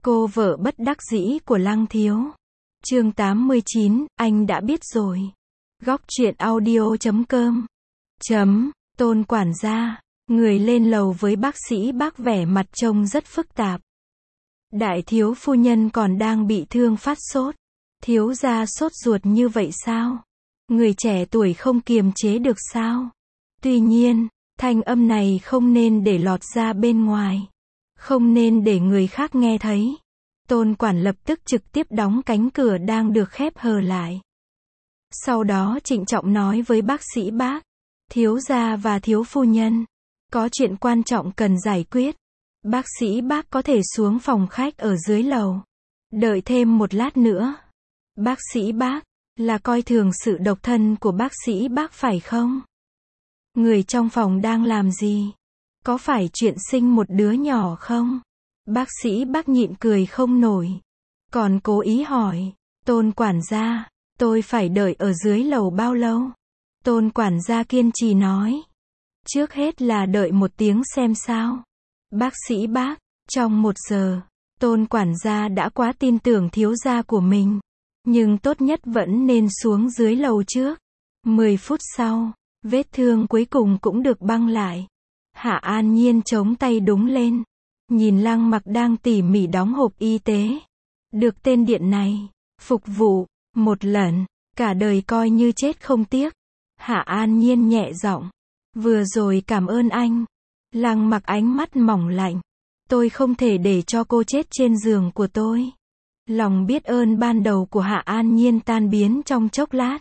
Cô vợ bất đắc dĩ của Lăng Thiếu. Chương 89, anh đã biết rồi. Góc truyện audio.com. Tôn quản gia, người lên lầu với bác sĩ bác vẻ mặt trông rất phức tạp. Đại thiếu phu nhân còn đang bị thương phát sốt. Thiếu gia sốt ruột như vậy sao? Người trẻ tuổi không kiềm chế được sao? Tuy nhiên, thanh âm này không nên để lọt ra bên ngoài. Không nên để người khác nghe thấy. Tôn quản lập tức trực tiếp đóng cánh cửa đang được khép hờ lại. Sau đó trịnh trọng nói với bác sĩ bác, thiếu gia và thiếu phu nhân, có chuyện quan trọng cần giải quyết. Bác sĩ bác có thể xuống phòng khách ở dưới lầu. Đợi thêm một lát nữa. Bác sĩ bác, là coi thường sự độc thân của bác sĩ bác phải không? Người trong phòng đang làm gì? Có phải chuyện sinh một đứa nhỏ không? Bác sĩ bác nhịn cười không nổi. Còn cố ý hỏi, Tôn quản gia, tôi phải đợi ở dưới lầu bao lâu? Tôn quản gia kiên trì nói. Trước hết là đợi 1 tiếng xem sao. Bác sĩ bác, trong 1 giờ, Tôn quản gia đã quá tin tưởng thiếu gia của mình. Nhưng tốt nhất vẫn nên xuống dưới lầu trước. 10 phút sau, vết thương cuối cùng cũng được băng lại. Hạ An Nhiên chống tay đúng lên. Nhìn Lăng Mặc đang tỉ mỉ đóng hộp y tế. Được tên điện này, phục vụ, 1 lần, cả đời coi như chết không tiếc. Hạ An Nhiên nhẹ giọng. Vừa rồi cảm ơn anh. Lăng Mặc ánh mắt mỏng lạnh. Tôi không thể để cho cô chết trên giường của tôi. Lòng biết ơn ban đầu của Hạ An Nhiên tan biến trong chốc lát.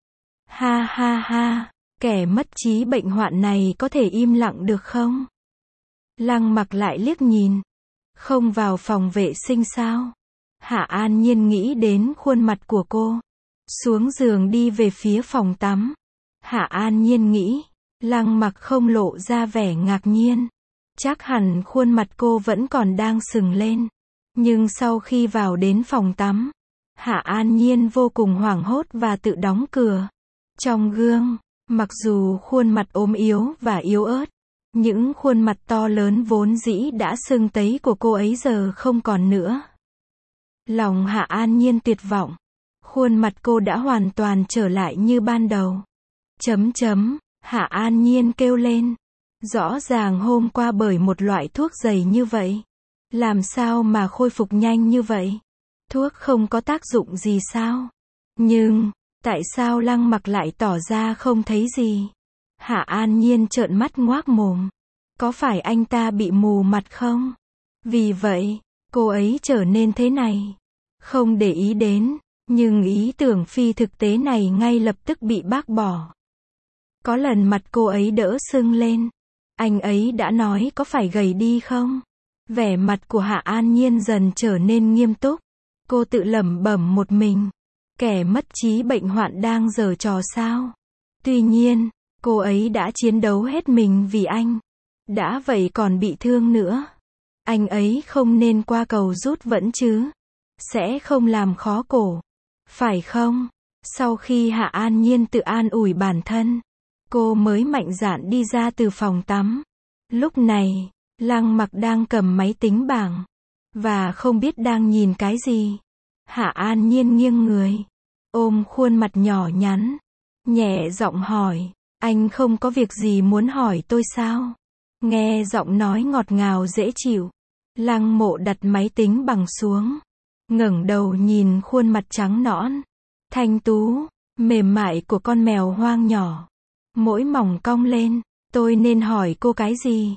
Ha ha ha, kẻ mất trí bệnh hoạn này có thể im lặng được không? Lăng Mặc lại liếc nhìn. Không vào phòng vệ sinh sao? Hạ An Nhiên nghĩ đến khuôn mặt của cô. Xuống giường đi về phía phòng tắm. Hạ An Nhiên nghĩ, Lăng Mặc không lộ ra vẻ ngạc nhiên. Chắc hẳn khuôn mặt cô vẫn còn đang sừng lên. Nhưng sau khi vào đến phòng tắm, Hạ An Nhiên vô cùng hoảng hốt và tự đóng cửa. Trong gương, mặc dù khuôn mặt ốm yếu và yếu ớt, những khuôn mặt to lớn vốn dĩ đã sưng tấy của cô ấy giờ không còn nữa. Lòng Hạ An Nhiên tuyệt vọng. Khuôn mặt cô đã hoàn toàn trở lại như ban đầu. Hạ An Nhiên kêu lên. Rõ ràng hôm qua bởi một loại thuốc dày như vậy. Làm sao mà khôi phục nhanh như vậy? Thuốc không có tác dụng gì sao? Nhưng, tại sao Lăng Mặc lại tỏ ra không thấy gì? Hạ An Nhiên trợn mắt ngoác mồm. Có phải anh ta bị mù mặt không? Vì vậy, cô ấy trở nên thế này. Không để ý đến, nhưng ý tưởng phi thực tế này ngay lập tức bị bác bỏ. Có lần mặt cô ấy đỡ sưng lên. Anh ấy đã nói có phải gầy đi không? Vẻ mặt của Hạ An Nhiên dần trở nên nghiêm túc. Cô tự lẩm bẩm một mình. Kẻ mất trí bệnh hoạn đang giở trò sao? Tuy nhiên, cô ấy đã chiến đấu hết mình vì anh. Đã vậy còn bị thương nữa. Anh ấy không nên qua cầu rút vẫn chứ. Sẽ không làm khó cổ. Phải không? Sau khi Hạ An Nhiên tự an ủi bản thân, cô mới mạnh dạn đi ra từ phòng tắm. Lúc này, Lăng Mặc đang cầm máy tính bảng. Và không biết đang nhìn cái gì. Hạ An Nhiên nghiêng người. Ôm khuôn mặt nhỏ nhắn. Nhẹ giọng hỏi. Anh không có việc gì muốn hỏi tôi sao? Nghe giọng nói ngọt ngào dễ chịu. Lăng Mộ đặt máy tính bằng xuống. Ngẩng đầu nhìn khuôn mặt trắng nõn, thanh tú, mềm mại của con mèo hoang nhỏ. Mỗi mỏng cong lên. Tôi nên hỏi cô cái gì?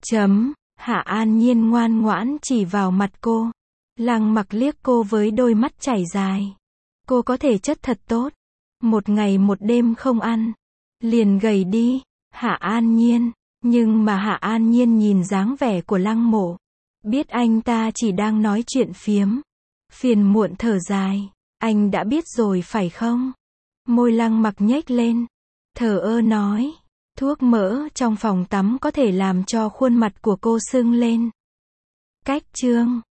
Hạ An Nhiên ngoan ngoãn chỉ vào mặt cô. Lăng Mặc liếc cô với đôi mắt chảy dài. Cô có thể chất thật tốt. 1 ngày 1 đêm không ăn. Liền gầy đi. Hạ An Nhiên. Nhưng mà Hạ An Nhiên nhìn dáng vẻ của Lăng Mộ. Biết anh ta chỉ đang nói chuyện phiếm. Phiền muộn thở dài. Anh đã biết rồi phải không? Môi Lăng Mặc nhếch lên. Thờ ơ nói. Thuốc mỡ trong phòng tắm có thể làm cho khuôn mặt của cô sưng lên. Cách chương